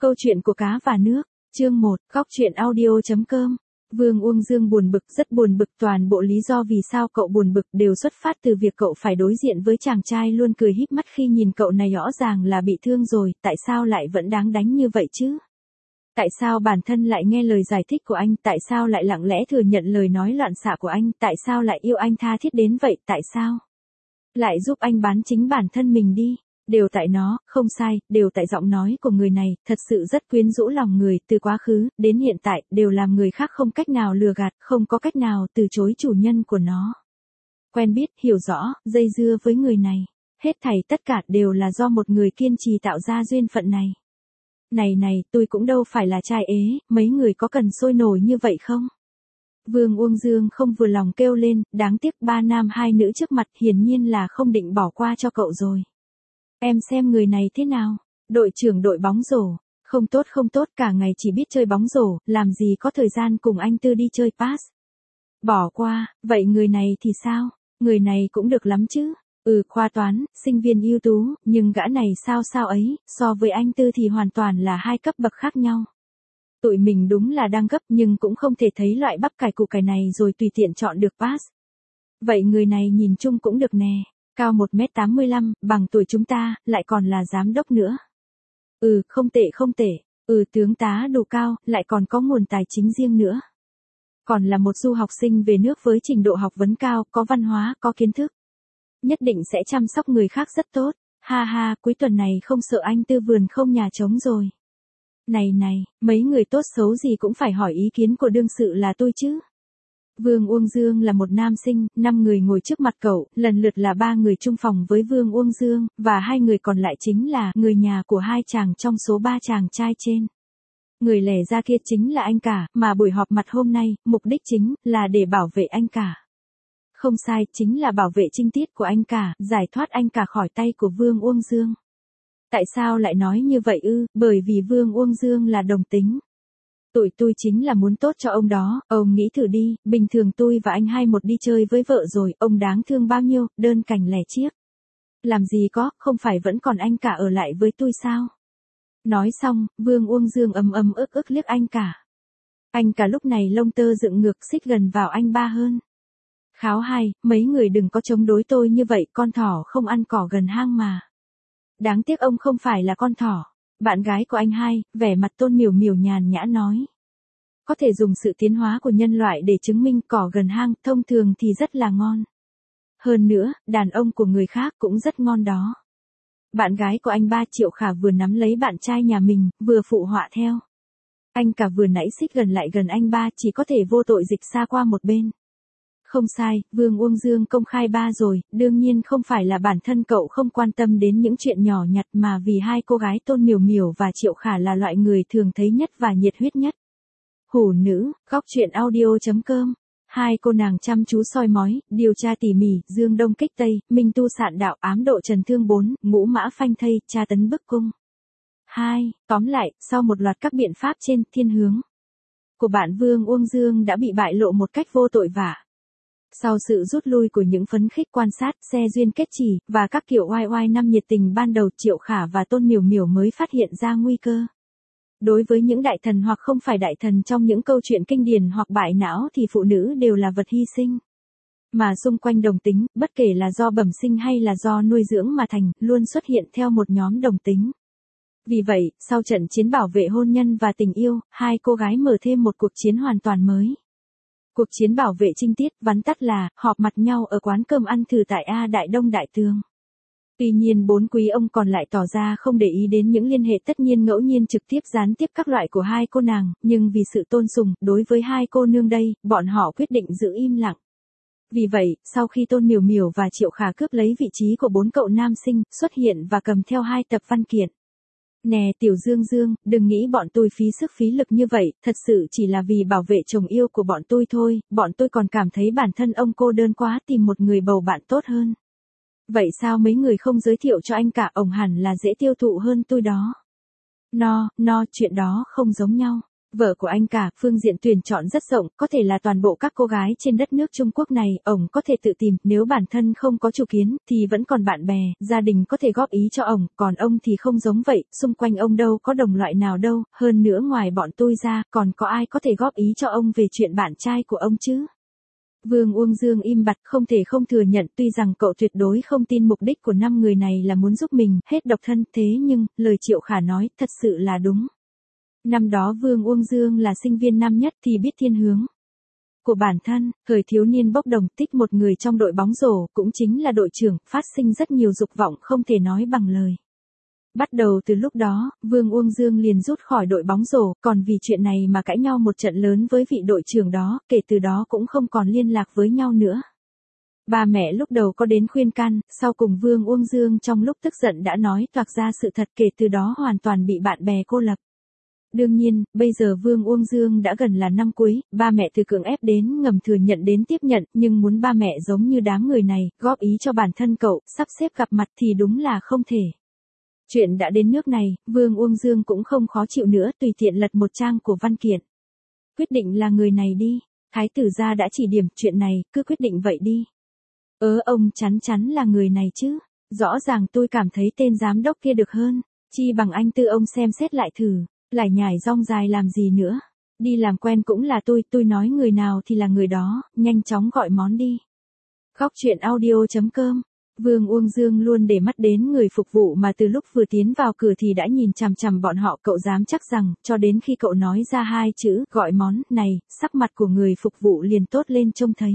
Câu chuyện của cá và nước, chương 1, góc chuyện audio.com. Vương Uông Dương buồn bực, rất buồn bực, toàn bộ lý do vì sao cậu buồn bực đều xuất phát từ việc cậu phải đối diện với chàng trai luôn cười híp mắt khi nhìn cậu này rõ ràng là bị thương rồi, tại sao lại vẫn đáng đánh như vậy chứ? Tại sao bản thân lại nghe lời giải thích của anh, tại sao lại lặng lẽ thừa nhận lời nói loạn xạ của anh, tại sao lại yêu anh tha thiết đến vậy, tại sao lại giúp anh bán chính bản thân mình đi? Đều tại nó, không sai, đều tại giọng nói của người này, thật sự rất quyến rũ lòng người, từ quá khứ, đến hiện tại, đều làm người khác không cách nào lừa gạt, không có cách nào từ chối chủ nhân của nó. Quen biết, hiểu rõ, dây dưa với người này, hết thảy tất cả đều là do một người kiên trì tạo ra duyên phận này. Này, tôi cũng đâu phải là trai ế, mấy người có cần sôi nổi như vậy không? Vương Uông Dương không vừa lòng kêu lên, đáng tiếc 3 nam 2 nữ trước mặt hiển nhiên là không định bỏ qua cho cậu rồi. Em xem người này thế nào? Đội trưởng đội bóng rổ. Không tốt, cả ngày chỉ biết chơi bóng rổ, làm gì có thời gian cùng anh Tư đi chơi pass. Bỏ qua, vậy người này thì sao? Người này cũng được lắm chứ. Khoa toán, sinh viên ưu tú, nhưng gã này sao ấy, so với anh Tư thì hoàn toàn là hai cấp bậc khác nhau. Tụi mình đúng là đang gấp nhưng cũng không thể thấy loại bắp cải củ cải này rồi tùy tiện chọn được pass. Vậy người này nhìn chung cũng được nè. Cao 1m85, bằng tuổi chúng ta, lại còn là giám đốc nữa. Không tệ. Tướng tá đủ cao, lại còn có nguồn tài chính riêng nữa. Còn là một du học sinh về nước với trình độ học vấn cao, có văn hóa, có kiến thức. Nhất định sẽ chăm sóc người khác rất tốt. Ha, cuối tuần này không sợ anh Tư vườn không nhà trống rồi. Này, mấy người tốt xấu gì cũng phải hỏi ý kiến của đương sự là tôi chứ. Vương Uông Dương là một nam sinh, 5 người ngồi trước mặt cậu, lần lượt là 3 người chung phòng với Vương Uông Dương, và 2 người còn lại chính là người nhà của 2 chàng trong số 3 chàng trai trên. Người lẻ ra kia chính là anh cả, mà buổi họp mặt hôm nay, mục đích chính là để bảo vệ anh cả. Không sai, chính là bảo vệ trinh tiết của anh cả, giải thoát anh cả khỏi tay của Vương Uông Dương. Tại sao lại nói như vậy ư? Bởi vì Vương Uông Dương là đồng tính. Tụi tôi chính là muốn tốt cho ông đó, ông nghĩ thử đi, bình thường tôi và anh 21 đi chơi với vợ rồi, ông đáng thương bao nhiêu, đơn cành lẻ chiếc. Làm gì có, không phải vẫn còn anh cả ở lại với tôi sao? Nói xong, Vương Uông Dương ấm ức liếc anh cả. Anh cả lúc này lông tơ dựng ngược xích gần vào anh ba hơn. Kháo 2, mấy người đừng có chống đối tôi như vậy, con thỏ không ăn cỏ gần hang mà. Đáng tiếc ông không phải là con thỏ. Bạn gái của anh 2, vẻ mặt Tôn Miểu Miểu nhàn nhã nói. Có thể dùng sự tiến hóa của nhân loại để chứng minh cỏ gần hang, thông thường thì rất là ngon. Hơn nữa, đàn ông của người khác cũng rất ngon đó. Bạn gái của anh 3 Triệu Khả vừa nắm lấy bạn trai nhà mình, vừa phụ họa theo. Anh cả vừa nãy xích gần lại gần anh 3 chỉ có thể vô tội dịch xa qua một bên. Không sai, Vương Uông Dương công khai 3 rồi, đương nhiên không phải là bản thân cậu không quan tâm đến những chuyện nhỏ nhặt mà vì 2 cô gái Tôn Miểu Miểu và Triệu Khả là loại người thường thấy nhất và nhiệt huyết nhất. Hủ nữ, góc chuyện audio.com. 2 cô nàng chăm chú soi mói, điều tra tỉ mỉ, dương đông kích tây, minh tu sạn đạo, ám độ trần thương 4, ngũ mã phanh thây, tra tấn bức cung. 2. Tóm lại, sau một loạt các biện pháp trên, thiên hướng của bạn Vương Uông Dương đã bị bại lộ một cách vô tội vạ. Sau sự rút lui của những phấn khích quan sát, xe duyên kết chỉ, và các kiểu oai năm nhiệt tình ban đầu, Triệu Khả và Tôn Miểu Miểu mới phát hiện ra nguy cơ. Đối với những đại thần hoặc không phải đại thần trong những câu chuyện kinh điển hoặc bại não thì phụ nữ đều là vật hy sinh. Mà xung quanh đồng tính, bất kể là do bẩm sinh hay là do nuôi dưỡng mà thành, luôn xuất hiện theo một nhóm đồng tính. Vì vậy, sau trận chiến bảo vệ hôn nhân và tình yêu, 2 cô gái mở thêm một cuộc chiến hoàn toàn mới. Cuộc chiến bảo vệ trinh tiết, vắn tắt là, họp mặt nhau ở quán cơm ăn thử tại A Đại Đông Đại Tường. Tuy nhiên 4 quý ông còn lại tỏ ra không để ý đến những liên hệ tất nhiên ngẫu nhiên trực tiếp gián tiếp các loại của 2 cô nàng, nhưng vì sự tôn sùng, đối với 2 cô nương đây, bọn họ quyết định giữ im lặng. Vì vậy, sau khi Tôn Miểu Miểu và Triệu Khả cướp lấy vị trí của 4 cậu nam sinh, xuất hiện và cầm theo 2 tập văn kiện. Nè Tiểu Dương, đừng nghĩ bọn tôi phí sức phí lực như vậy, thật sự chỉ là vì bảo vệ chồng yêu của bọn tôi thôi, bọn tôi còn cảm thấy bản thân ông cô đơn quá, tìm một người bầu bạn tốt hơn. Vậy sao mấy người không giới thiệu cho anh cả, ông hẳn là dễ tiêu thụ hơn tôi đó. No, chuyện đó không giống nhau. Vợ của anh cả, phương diện tuyển chọn rất rộng, có thể là toàn bộ các cô gái trên đất nước Trung Quốc này, ổng có thể tự tìm, nếu bản thân không có chủ kiến, thì vẫn còn bạn bè, gia đình có thể góp ý cho ổng, còn ông thì không giống vậy, xung quanh ông đâu có đồng loại nào đâu, hơn nữa ngoài bọn tôi ra, còn có ai có thể góp ý cho ông về chuyện bạn trai của ông chứ? Vương Uông Dương im bặt không thể không thừa nhận tuy rằng cậu tuyệt đối không tin mục đích của 5 người này là muốn giúp mình hết độc thân thế nhưng, lời Triệu Khả nói thật sự là đúng. Năm đó Vương Uông Dương là sinh viên năm nhất thì biết thiên hướng của bản thân, thời thiếu niên bốc đồng thích một người trong đội bóng rổ cũng chính là đội trưởng, phát sinh rất nhiều dục vọng không thể nói bằng lời. Bắt đầu từ lúc đó, Vương Uông Dương liền rút khỏi đội bóng rổ, còn vì chuyện này mà cãi nhau một trận lớn với vị đội trưởng đó, kể từ đó cũng không còn liên lạc với nhau nữa. Ba mẹ lúc đầu có đến khuyên can, sau cùng Vương Uông Dương trong lúc tức giận đã nói toạc ra sự thật kể từ đó hoàn toàn bị bạn bè cô lập. Đương nhiên, bây giờ Vương Uông Dương đã gần là năm cuối, ba mẹ từ cưỡng ép đến ngầm thừa nhận đến tiếp nhận, nhưng muốn ba mẹ giống như đám người này, góp ý cho bản thân cậu, sắp xếp gặp mặt thì đúng là không thể. Chuyện đã đến nước này, Vương Uông Dương cũng không khó chịu nữa, tùy tiện lật một trang của văn kiện. Quyết định là người này đi, thái tử gia đã chỉ điểm chuyện này, cứ quyết định vậy đi. Ông chắn chắn là người này chứ, rõ ràng tôi cảm thấy tên giám đốc kia được hơn, chi bằng anh tư ông xem xét lại thử. Lại nhải rong dài làm gì nữa. Đi làm quen cũng là tôi nói người nào thì là người đó, nhanh chóng gọi món đi. Góc truyện audio.com. Vương Uông Dương luôn để mắt đến người phục vụ mà từ lúc vừa tiến vào cửa thì đã nhìn chằm chằm bọn họ, cậu dám chắc rằng, cho đến khi cậu nói ra hai chữ, gọi món, này, sắc mặt của người phục vụ liền tốt lên trông thấy.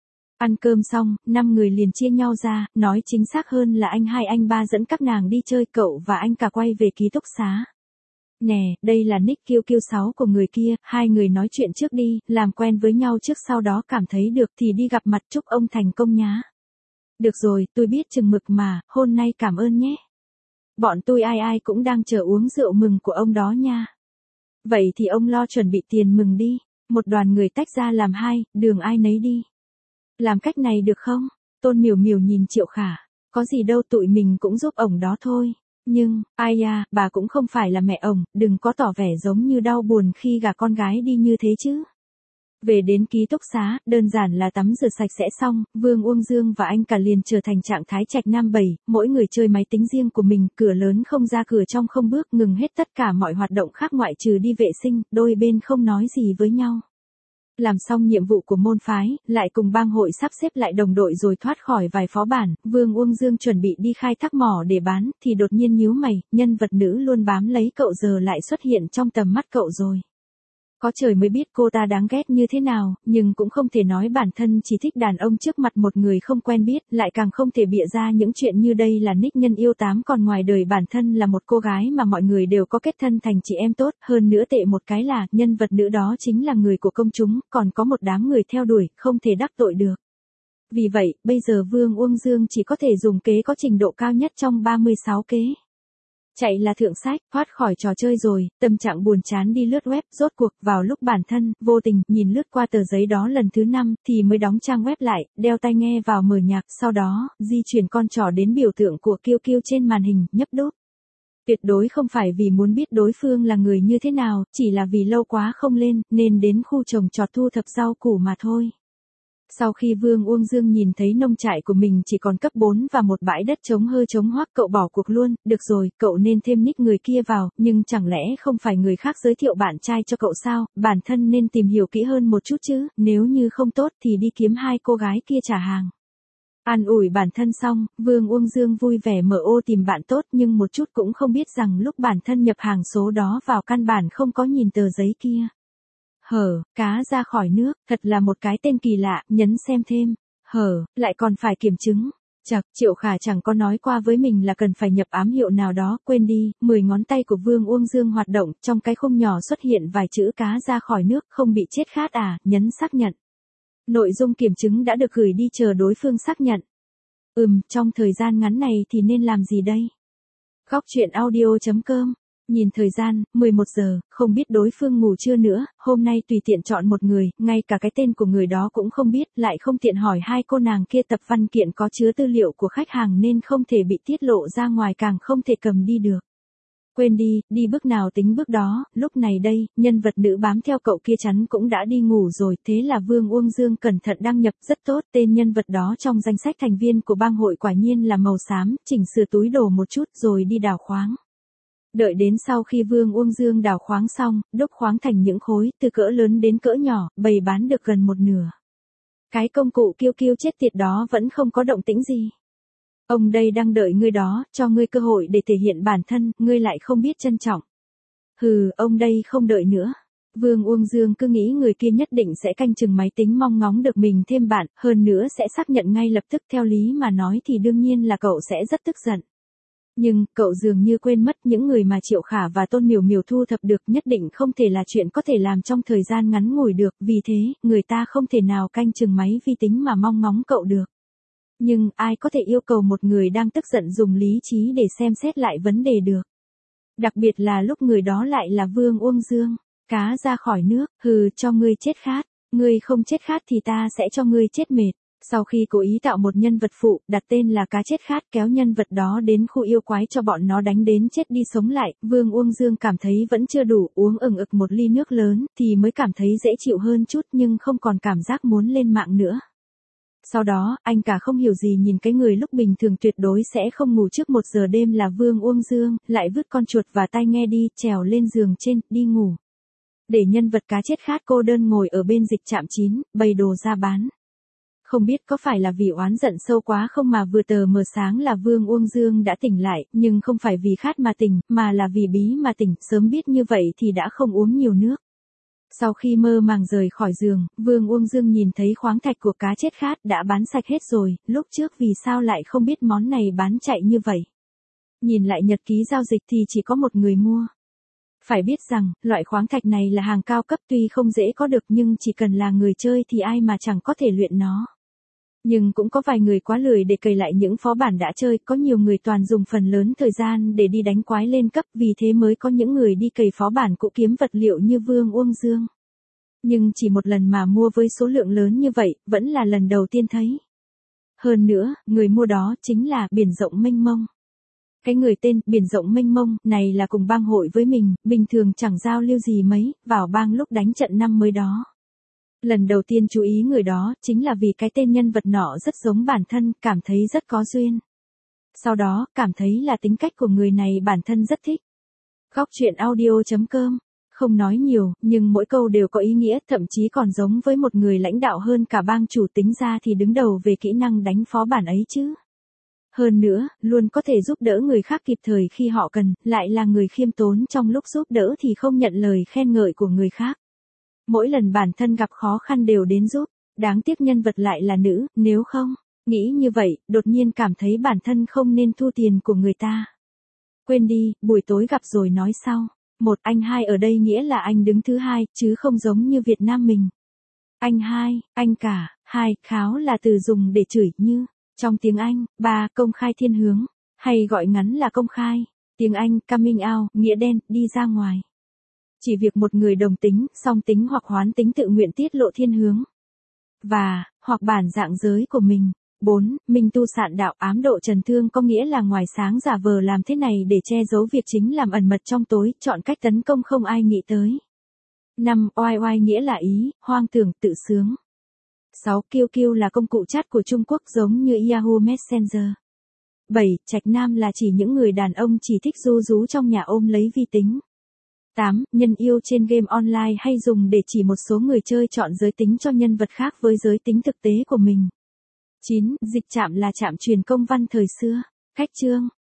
Ăn cơm xong, 5 người liền chia nhau ra, nói chính xác hơn là anh hai anh ba dẫn các nàng đi chơi, cậu và anh cả quay về ký túc xá. Nè, đây là nick kiêu kiêu 6 của người kia, hai người nói chuyện trước đi, làm quen với nhau trước sau đó cảm thấy được thì đi gặp mặt chúc ông thành công nhá. Được rồi, tôi biết chừng mực mà, hôm nay cảm ơn nhé. Bọn tôi ai ai cũng đang chờ uống rượu mừng của ông đó nha. Vậy thì ông lo chuẩn bị tiền mừng đi, một đoàn người tách ra làm hai, đường ai nấy đi. Làm cách này được không? Tôn Miểu Miểu nhìn Triệu Khả, có gì đâu tụi mình cũng giúp ổng đó thôi. Nhưng, ai da, bà cũng không phải là mẹ ổng, đừng có tỏ vẻ giống như đau buồn khi gả con gái đi như thế chứ. Về đến ký túc xá, đơn giản là tắm rửa sạch sẽ xong, Vương Uông Dương và anh cả liền trở thành trạng thái trạch nam bầy, mỗi người chơi máy tính riêng của mình, cửa lớn không ra cửa trong không bước, ngừng hết tất cả mọi hoạt động khác ngoại trừ đi vệ sinh, đôi bên không nói gì với nhau. Làm xong nhiệm vụ của môn phái, lại cùng bang hội sắp xếp lại đồng đội rồi thoát khỏi vài phó bản, Vương Uông Dương chuẩn bị đi khai thác mỏ để bán, thì đột nhiên nhíu mày, nhân vật nữ luôn bám lấy cậu giờ lại xuất hiện trong tầm mắt cậu rồi. Có trời mới biết cô ta đáng ghét như thế nào, nhưng cũng không thể nói bản thân chỉ thích đàn ông trước mặt một người không quen biết, lại càng không thể bịa ra những chuyện như đây là nick nhân yêu tám còn ngoài đời bản thân là một cô gái mà mọi người đều có kết thân thành chị em tốt, hơn nữa tệ một cái là, nhân vật nữ đó chính là người của công chúng, còn có một đám người theo đuổi, không thể đắc tội được. Vì vậy, bây giờ Vương Uông Dương chỉ có thể dùng kế có trình độ cao nhất trong 36 kế. Chạy là thượng sách, thoát khỏi trò chơi rồi, tâm trạng buồn chán đi lướt web, rốt cuộc, vào lúc bản thân, vô tình, nhìn lướt qua tờ giấy đó lần thứ 5, thì mới đóng trang web lại, đeo tai nghe vào mở nhạc, sau đó, di chuyển con trỏ đến biểu tượng của kiêu kiêu trên màn hình, nhấp đúp. Tuyệt đối không phải vì muốn biết đối phương là người như thế nào, chỉ là vì lâu quá không lên, nên đến khu trồng trọt thu thập rau củ mà thôi. Sau khi Vương Uông Dương nhìn thấy nông trại của mình chỉ còn cấp 4 và một bãi đất trống hơ trống hoác, cậu bỏ cuộc luôn, được rồi, cậu nên thêm nick người kia vào, nhưng chẳng lẽ không phải người khác giới thiệu bạn trai cho cậu sao, bản thân nên tìm hiểu kỹ hơn một chút chứ, nếu như không tốt thì đi kiếm hai cô gái kia trả hàng. An ủi bản thân xong, Vương Uông Dương vui vẻ mở ô tìm bạn tốt nhưng một chút cũng không biết rằng lúc bản thân nhập hàng số đó vào căn bản không có nhìn tờ giấy kia. Cá ra khỏi nước, thật là một cái tên kỳ lạ, nhấn xem thêm. Lại còn phải kiểm chứng. Chậc, Triệu Khả chẳng có nói qua với mình là cần phải nhập ám hiệu nào đó, quên đi, 10 ngón tay của Vương Uông Dương hoạt động, trong cái khung nhỏ xuất hiện vài chữ cá ra khỏi nước, không bị chết khát à, nhấn xác nhận. Nội dung kiểm chứng đã được gửi đi chờ đối phương xác nhận. Trong thời gian ngắn này thì nên làm gì đây? Góc truyện audio.com. Nhìn thời gian, 11 giờ, không biết đối phương ngủ chưa nữa, hôm nay tùy tiện chọn một người, ngay cả cái tên của người đó cũng không biết, lại không tiện hỏi hai cô nàng kia, tập văn kiện có chứa tư liệu của khách hàng nên không thể bị tiết lộ ra ngoài, càng không thể cầm đi được. Quên đi, đi bước nào tính bước đó, lúc này đây, nhân vật nữ bám theo cậu kia chắn cũng đã đi ngủ rồi, thế là Vương Uông Dương cẩn thận đăng nhập, rất tốt, tên nhân vật đó trong danh sách thành viên của bang hội quả nhiên là màu xám, chỉnh sửa túi đồ một chút rồi đi đào khoáng. Đợi đến sau khi Vương Uông Dương đào khoáng xong, đúc khoáng thành những khối, từ cỡ lớn đến cỡ nhỏ, bày bán được gần một nửa. Cái công cụ kiêu kiêu chết tiệt đó vẫn không có động tĩnh gì. Ông đây đang đợi ngươi đó, cho ngươi cơ hội để thể hiện bản thân, ngươi lại không biết trân trọng. Hừ, ông đây không đợi nữa. Vương Uông Dương cứ nghĩ người kia nhất định sẽ canh chừng máy tính mong ngóng được mình thêm bạn, hơn nữa sẽ xác nhận ngay lập tức, theo lý mà nói thì đương nhiên là cậu sẽ rất tức giận. Nhưng, cậu dường như quên mất những người mà Triệu Khả và Tôn Miểu Miểu thu thập được nhất định không thể là chuyện có thể làm trong thời gian ngắn ngủi được, vì thế, người ta không thể nào canh chừng máy vi tính mà mong ngóng cậu được. Nhưng, ai có thể yêu cầu một người đang tức giận dùng lý trí để xem xét lại vấn đề được. Đặc biệt là lúc người đó lại là Vương Uông Dương. Cá ra khỏi nước, hừ, cho ngươi chết khát. Ngươi không chết khát thì ta sẽ cho ngươi chết mệt. Sau khi cố ý tạo một nhân vật phụ, đặt tên là cá chết khát, kéo nhân vật đó đến khu yêu quái cho bọn nó đánh đến chết đi sống lại, Vương Uông Dương cảm thấy vẫn chưa đủ, uống ừng ực một ly nước lớn, thì mới cảm thấy dễ chịu hơn chút nhưng không còn cảm giác muốn lên mạng nữa. Sau đó, anh cả không hiểu gì nhìn cái người lúc bình thường tuyệt đối sẽ không ngủ trước 1 giờ đêm là Vương Uông Dương, lại vứt con chuột và tai nghe đi, trèo lên giường trên, đi ngủ. Để nhân vật cá chết khát cô đơn ngồi ở bên dịch trạm 9, bày đồ ra bán. Không biết có phải là vì oán giận sâu quá không mà vừa tờ mờ sáng là Vương Uông Dương đã tỉnh lại, nhưng không phải vì khát mà tỉnh, mà là vì bí mà tỉnh, sớm biết như vậy thì đã không uống nhiều nước. Sau khi mơ màng rời khỏi giường, Vương Uông Dương nhìn thấy khoáng thạch của cá chết khát đã bán sạch hết rồi, lúc trước vì sao lại không biết món này bán chạy như vậy. Nhìn lại nhật ký giao dịch thì chỉ có một người mua. Phải biết rằng, loại khoáng thạch này là hàng cao cấp tuy không dễ có được nhưng chỉ cần là người chơi thì ai mà chẳng có thể luyện nó. Nhưng cũng có vài người quá lười để cày lại những phó bản đã chơi, có nhiều người toàn dùng phần lớn thời gian để đi đánh quái lên cấp, vì thế mới có những người đi cày phó bản cũ kiếm vật liệu như Vương Uông Dương. Nhưng chỉ một lần mà mua với số lượng lớn như vậy, vẫn là lần đầu tiên thấy. Hơn nữa, người mua đó chính là Biển Rộng Mênh Mông. Cái người tên Biển Rộng Mênh Mông này là cùng bang hội với mình, bình thường chẳng giao lưu gì mấy, vào bang lúc đánh trận năm mới đó. Lần đầu tiên chú ý người đó, chính là vì cái tên nhân vật nọ rất giống bản thân, cảm thấy rất có duyên. Sau đó, cảm thấy là tính cách của người này bản thân rất thích. Góc truyện audio.com. Không nói nhiều, nhưng mỗi câu đều có ý nghĩa, thậm chí còn giống với một người lãnh đạo hơn cả bang chủ, tính ra thì đứng đầu về kỹ năng đánh phó bản ấy chứ. Hơn nữa, luôn có thể giúp đỡ người khác kịp thời khi họ cần, lại là người khiêm tốn trong lúc giúp đỡ thì không nhận lời khen ngợi của người khác. Mỗi lần bản thân gặp khó khăn đều đến giúp, đáng tiếc nhân vật lại là nữ, nếu không, nghĩ như vậy, đột nhiên cảm thấy bản thân không nên thu tiền của người ta. Quên đi, buổi tối gặp rồi nói sau. Một anh hai ở đây nghĩa là anh đứng thứ hai, chứ không giống như Việt Nam mình. Anh hai, anh cả, hai, kháo là từ dùng để chửi như, trong tiếng Anh, ba, công khai thiên hướng, hay gọi ngắn là công khai, tiếng Anh, coming out, nghĩa đen, đi ra ngoài. Chỉ việc một người đồng tính, song tính hoặc hoán tính tự nguyện tiết lộ thiên hướng. Và, hoặc bản dạng giới của mình. 4. Minh tu sạn đạo ám độ trần thương có nghĩa là ngoài sáng giả vờ làm thế này để che giấu việc chính làm ẩn mật trong tối, chọn cách tấn công không ai nghĩ tới. 5. Oai oai nghĩa là ý, hoang tưởng, tự sướng. 6. Kiêu kiêu là công cụ chat của Trung Quốc giống như Yahoo Messenger. 7. Trạch nam là chỉ những người đàn ông chỉ thích ru rú trong nhà ôm lấy vi tính. 8. Nhân yêu trên game online hay dùng để chỉ một số người chơi chọn giới tính cho nhân vật khác với giới tính thực tế của mình. 9. Dịch trạm là trạm truyền công văn thời xưa. Cách chương.